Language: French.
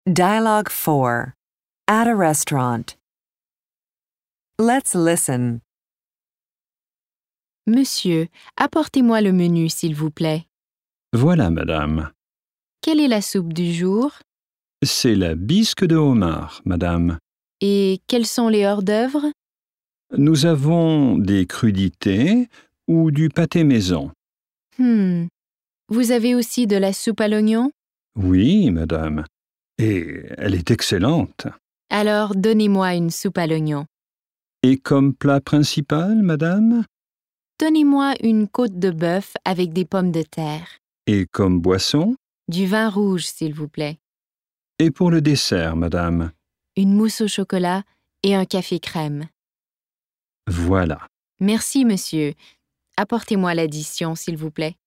Dialogue 4. At a restaurant. Let's listen. Monsieur, apportez-moi le menu, s'il vous plaît. Voilà, madame. Quelle est la soupe du jour? C'est la bisque de homard, madame. Et quels sont les hors-d'œuvre? Nous avons des crudités ou du pâté maison. Vous avez aussi de la soupe à l'oignon? Oui, madame. Et elle est excellente. Alors, donnez-moi une soupe à l'oignon. Et comme plat principal, madame? Donnez-moi une côte de bœuf avec des pommes de terre. Et comme boisson? Du vin rouge, s'il vous plaît. Et pour le dessert, madame? Une mousse au chocolat et un café crème. Voilà. Merci, monsieur. Apportez-moi l'addition, s'il vous plaît.